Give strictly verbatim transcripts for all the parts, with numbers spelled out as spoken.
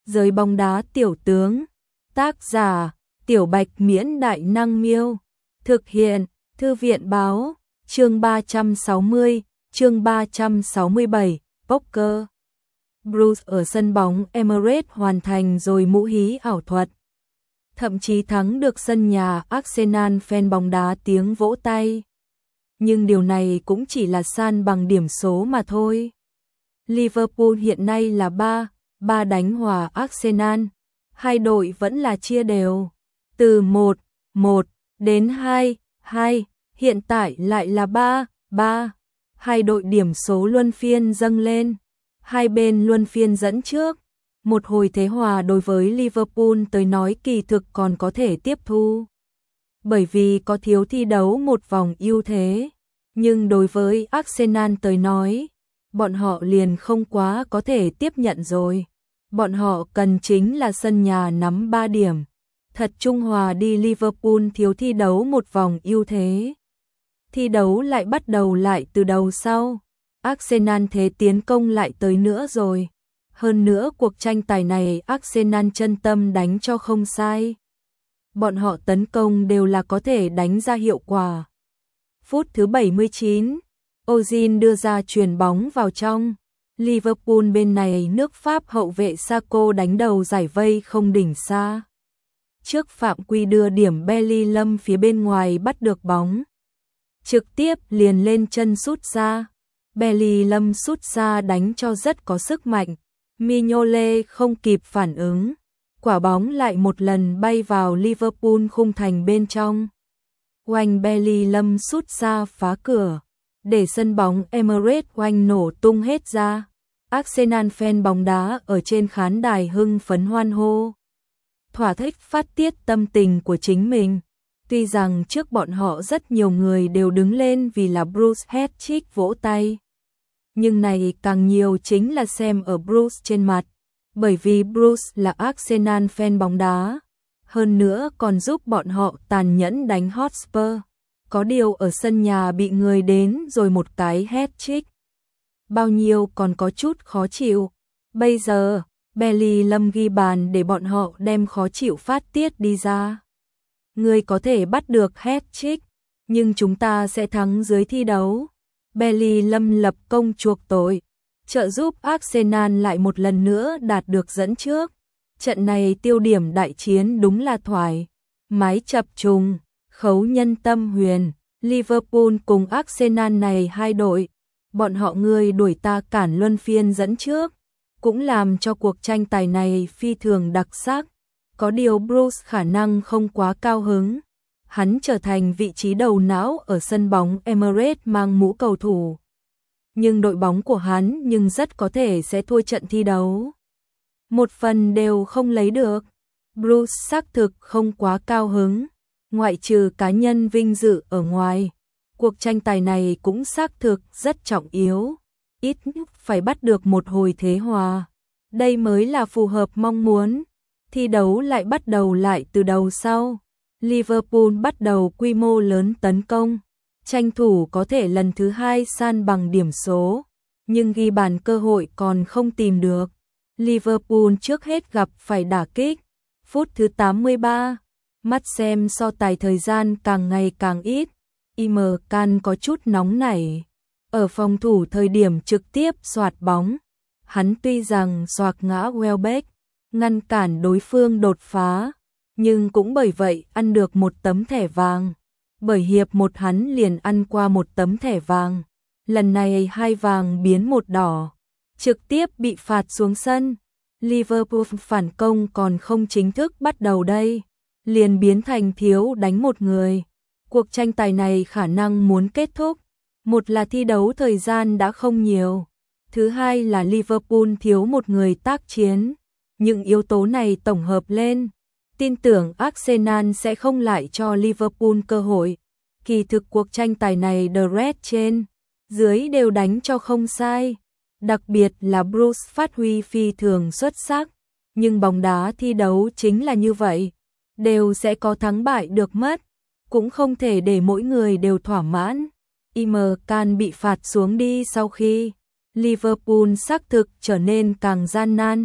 Giới bóng đá tiểu tướng. Tác giả: Tiểu Bạch Miễn Đại Năng Miêu. Thực hiện: Thư viện báo. Chương ba trăm sáu mươi, chương ba trăm sáu mươi bảy, Poker. Bruce ở sân bóng Emirates hoàn thành rồi mũ hí ảo thuật. Thậm chí thắng được sân nhà Arsenal, fan bóng đá tiếng vỗ tay. Nhưng điều này cũng chỉ là san bằng điểm số mà thôi. Liverpool hiện nay là ba ba đánh hòa Arsenal. Hai đội vẫn là chia đều. Từ một một đến hai hai, hiện tại lại là ba ba. Hai đội điểm số luân phiên dâng lên. Hai bên luân phiên dẫn trước. Một hồi thế hòa đối với Liverpool tới nói kỳ thực còn có thể tiếp thu. Bởi vì có thiếu thi đấu một vòng ưu thế. Nhưng đối với Arsenal tới nói, bọn họ liền không quá có thể tiếp nhận rồi. Bọn họ cần chính là sân nhà nắm ba điểm. Thật trung hòa đi, Liverpool thiếu thi đấu một vòng ưu thế. Thi đấu lại bắt đầu lại từ đầu sau. Arsenal thế tiến công lại tới nữa rồi. Hơn nữa cuộc tranh tài này Arsenal chân tâm đánh cho không sai. Bọn họ tấn công đều là có thể đánh ra hiệu quả. Phút thứ bảy mươi chín, Ozil đưa ra chuyền bóng vào trong. Liverpool bên này nước Pháp hậu vệ Sako đánh đầu giải vây không đỉnh xa. Trước phạm quy đưa điểm, Bellingham phía bên ngoài bắt được bóng. Trực tiếp liền lên chân sút ra. Bellingham sút ra đánh cho rất có sức mạnh. Mignolet không kịp phản ứng. Quả bóng lại một lần bay vào Liverpool khung thành bên trong. Oanh, Bellingham sút ra phá cửa. Để sân bóng Emirates oanh nổ tung hết ra. Arsenal fan bóng đá ở trên khán đài hưng phấn hoan hô. Thỏa thích phát tiết tâm tình của chính mình. Tuy rằng trước bọn họ rất nhiều người đều đứng lên vì là Bruce hat-trick vỗ tay. Nhưng này càng nhiều chính là xem ở Bruce trên mặt. Bởi vì Bruce là Arsenal fan bóng đá. Hơn nữa còn giúp bọn họ tàn nhẫn đánh Hotspur. Có điều ở sân nhà bị người đến rồi một cái hat-trick. Bao nhiêu còn có chút khó chịu. Bây giờ, Bellingham ghi bàn để bọn họ đem khó chịu phát tiết đi ra. Người có thể bắt được hat-trick, nhưng chúng ta sẽ thắng dưới thi đấu. Bellingham lập công chuộc tội, trợ giúp Arsenal lại một lần nữa đạt được dẫn trước. Trận này tiêu điểm đại chiến đúng là thoải mái chập trùng, khấu nhân tâm huyền. Liverpool cùng Arsenal này hai đội, bọn họ người đuổi ta cản luân phiên dẫn trước, cũng làm cho cuộc tranh tài này phi thường đặc sắc. Có điều Bruce khả năng không quá cao hứng. Hắn trở thành vị trí đầu não ở sân bóng Emirates mang mũ cầu thủ. Nhưng đội bóng của hắn nhưng rất có thể sẽ thua trận thi đấu. Một phần đều không lấy được. Bruce xác thực không quá cao hứng. Ngoại trừ cá nhân vinh dự ở ngoài, cuộc tranh tài này cũng xác thực rất trọng yếu. Ít nhất phải bắt được một hồi thế hòa. Đây mới là phù hợp mong muốn. Thi đấu lại bắt đầu lại từ đầu sau. Liverpool bắt đầu quy mô lớn tấn công. Tranh thủ có thể lần thứ hai san bằng điểm số. Nhưng ghi bàn cơ hội còn không tìm được. Liverpool trước hết gặp phải đả kích. Phút thứ tám mươi ba. Mắt xem so tài thời gian càng ngày càng ít. Imre Can có chút nóng nảy. Ở phòng thủ thời điểm trực tiếp xoạt bóng. Hắn tuy rằng xoạc ngã Welbeck, ngăn cản đối phương đột phá, nhưng cũng bởi vậy ăn được một tấm thẻ vàng. Bởi hiệp một hắn liền ăn qua một tấm thẻ vàng. Lần này hai vàng biến một đỏ. Trực tiếp bị phạt xuống sân. Liverpool phản công còn không chính thức bắt đầu đây. Liền biến thành thiếu đánh một người. Cuộc tranh tài này khả năng muốn kết thúc. Một là thi đấu thời gian đã không nhiều. Thứ hai là Liverpool thiếu một người tác chiến. Những yếu tố này tổng hợp lên, tin tưởng Arsenal sẽ không lại cho Liverpool cơ hội. Kỳ thực cuộc tranh tài này The Red trên dưới đều đánh cho không sai. Đặc biệt là Bruce phát huy phi thường xuất sắc. Nhưng bóng đá thi đấu chính là như vậy. Đều sẽ có thắng bại được mất. Cũng không thể để mỗi người đều thỏa mãn. Imre Can bị phạt xuống đi sau khi Liverpool xác thực trở nên càng gian nan.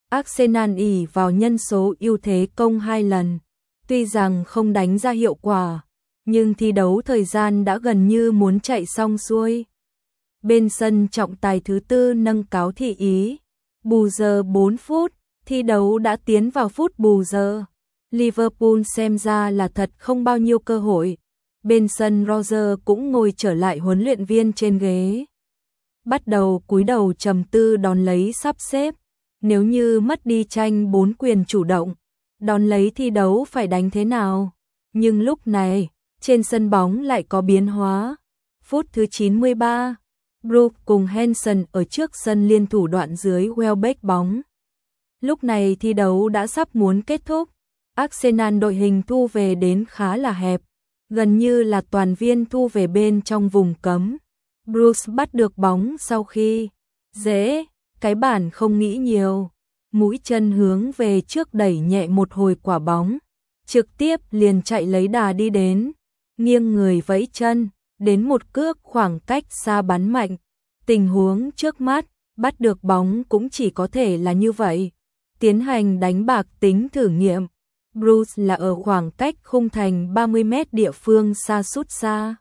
Arsenal ỷ vào nhân số ưu thế công hai lần, tuy rằng không đánh ra hiệu quả, nhưng thi đấu thời gian đã gần như muốn chạy xong xuôi. Bên sân trọng tài thứ tư nâng cáo thị ý, bù giờ bốn phút, thi đấu đã tiến vào phút bù giờ. Liverpool xem ra là thật không bao nhiêu cơ hội. Bên sân Roger cũng ngồi trở lại huấn luyện viên trên ghế. Bắt đầu cúi đầu trầm tư đón lấy sắp xếp. Nếu như mất đi tranh bốn quyền chủ động, đón lấy thi đấu phải đánh thế nào? Nhưng lúc này, trên sân bóng lại có biến hóa. Phút thứ chín mươi ba, Brook cùng Henson ở trước sân liên thủ đoạn dưới Welbeck bóng. Lúc này thi đấu đã sắp muốn kết thúc. Arsenal đội hình thu về đến khá là hẹp, gần như là toàn viên thu về bên trong vùng cấm. Bruce bắt được bóng sau khi dễ, cái bản không nghĩ nhiều, mũi chân hướng về trước đẩy nhẹ một hồi quả bóng, trực tiếp liền chạy lấy đà đi đến, nghiêng người vẫy chân, đến một cước khoảng cách xa bắn mạnh. Tình huống trước mắt, bắt được bóng cũng chỉ có thể là như vậy. Tiến hành đánh bạc tính thử nghiệm. Bruce là ở khoảng cách khung thành ba mươi mét địa phương xa sút xa.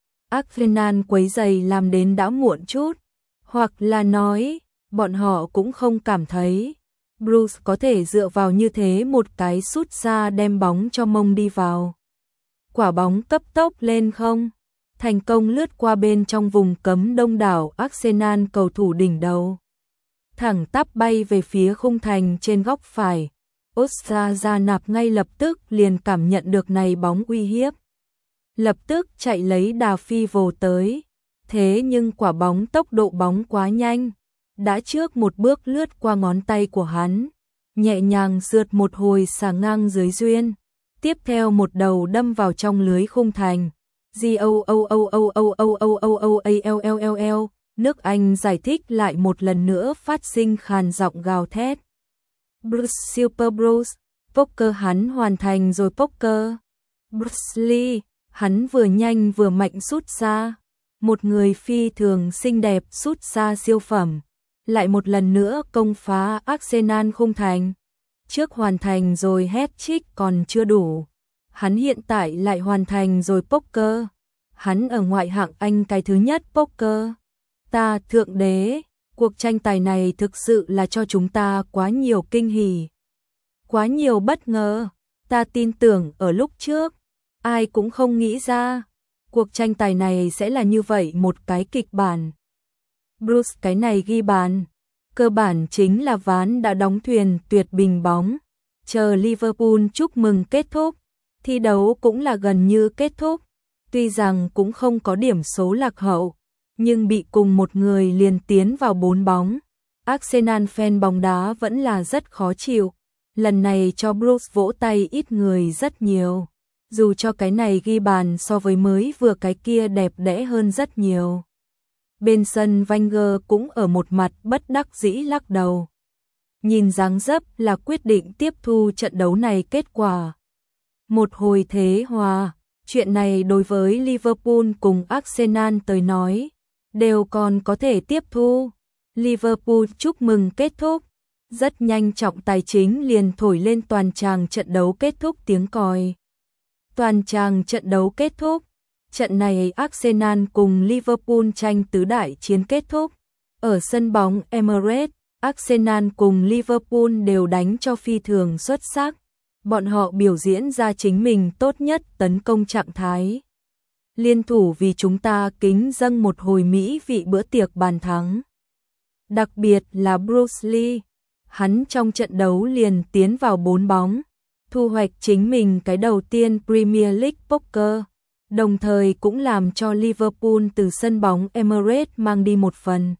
Arsenal quấy giày làm đến đã muộn chút, hoặc là nói, bọn họ cũng không cảm thấy Bruce có thể dựa vào như thế một cái sút xa đem bóng cho mông đi vào. Quả bóng cấp tốc lên không, thành công lướt qua bên trong vùng cấm đông đảo Arsenal cầu thủ đỉnh đầu. Thẳng tắp bay về phía khung thành trên góc phải. Oscar ra nạp ngay lập tức liền cảm nhận được này bóng uy hiếp. Lập tức chạy lấy đà phi vồ tới. Thế nhưng quả bóng tốc độ bóng quá nhanh. Đã trước một bước lướt qua ngón tay của hắn. Nhẹ nhàng sượt một hồi xả ngang dưới duyên. Tiếp theo một đầu đâm vào trong lưới khung thành. G O O O O O O O O O A L L L L. Nước Anh giải thích lại một lần nữa phát sinh khàn giọng gào thét. Bruce Super Bruce, poker hắn hoàn thành rồi poker. Bruce Lee, hắn vừa nhanh vừa mạnh sút xa. Một người phi thường xinh đẹp sút xa siêu phẩm. Lại một lần nữa công phá Arsenal khung thành. Trước hoàn thành rồi hat-trick còn chưa đủ. Hắn hiện tại lại hoàn thành rồi poker. Hắn ở ngoại hạng Anh cái thứ nhất poker. Ta thượng đế, cuộc tranh tài này thực sự là cho chúng ta quá nhiều kinh hỉ, quá nhiều bất ngờ. Ta tin tưởng ở lúc trước, ai cũng không nghĩ ra, cuộc tranh tài này sẽ là như vậy một cái kịch bản. Bruce cái này ghi bàn, cơ bản chính là ván đã đóng thuyền tuyệt bình bóng. Chờ Liverpool chúc mừng kết thúc, thi đấu cũng là gần như kết thúc, tuy rằng cũng không có điểm số lạc hậu. Nhưng bị cùng một người liền tiến vào bốn bóng. Arsenal fan bóng đá vẫn là rất khó chịu. Lần này cho Bruce vỗ tay ít người rất nhiều. Dù cho cái này ghi bàn so với mới vừa cái kia đẹp đẽ hơn rất nhiều. Bên sân Wenger cũng ở một mặt bất đắc dĩ lắc đầu. Nhìn dáng dấp là quyết định tiếp thu trận đấu này kết quả. Một hồi thế hòa, chuyện này đối với Liverpool cùng Arsenal tới nói đều còn có thể tiếp thu. Liverpool chúc mừng kết thúc. Rất nhanh trọng tài chính liền thổi lên toàn tràng trận đấu kết thúc tiếng còi. Toàn tràng trận đấu kết thúc. Trận này Arsenal cùng Liverpool tranh tứ đại chiến kết thúc. Ở sân bóng Emirates, Arsenal cùng Liverpool đều đánh cho phi thường xuất sắc. Bọn họ biểu diễn ra chính mình tốt nhất tấn công trạng thái. Liên thủ vì chúng ta kính dâng một hồi mỹ vị bữa tiệc bàn thắng. Đặc biệt là Bruce Lee, hắn trong trận đấu liền tiến vào bốn bóng, thu hoạch chính mình cái đầu tiên Premier League Poker, đồng thời cũng làm cho Liverpool từ sân bóng Emirates mang đi một phần.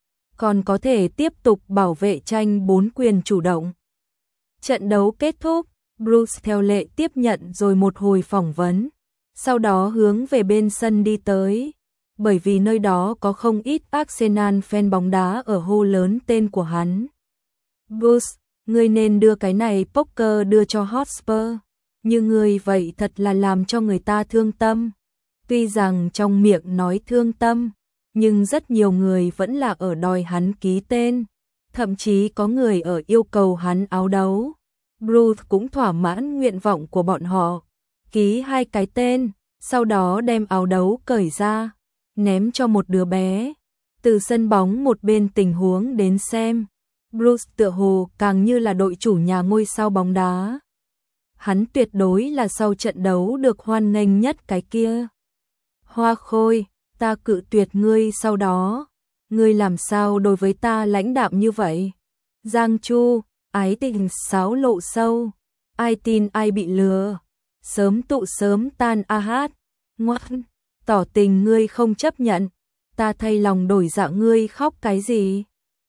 Còn có thể tiếp tục bảo vệ tranh bốn quyền chủ động. Trận đấu kết thúc, Bruce theo lệ tiếp nhận rồi một hồi phỏng vấn. Sau đó hướng về bên sân đi tới, bởi vì nơi đó có không ít Arsenal fan bóng đá ở hô lớn tên của hắn. Bruce, ngươi nên đưa cái này poker đưa cho Hotspur, như ngươi vậy thật là làm cho người ta thương tâm. Tuy rằng trong miệng nói thương tâm, nhưng rất nhiều người vẫn là ở đòi hắn ký tên. thậm chí có người ở yêu cầu hắn áo đấu. Bruce cũng thỏa mãn nguyện vọng của bọn họ, ký hai cái tên, sau đó đem áo đấu cởi ra, ném cho một đứa bé. Từ sân bóng một bên tình huống đến xem, Bruce tựa hồ càng như là đội chủ nhà ngôi sao bóng đá. Hắn tuyệt đối là sau trận đấu được hoan nghênh nhất cái kia. Hoa Khôi, ta cự tuyệt ngươi sau đó. Ngươi làm sao đối với ta lãnh đạm như vậy? Giang Chu, ái tình xáo lộ sâu. Ai tin ai bị lừa. Sớm tụ sớm tan a hát. Ngoan, tỏ tình ngươi không chấp nhận. Ta thay lòng đổi dạ ngươi khóc cái gì?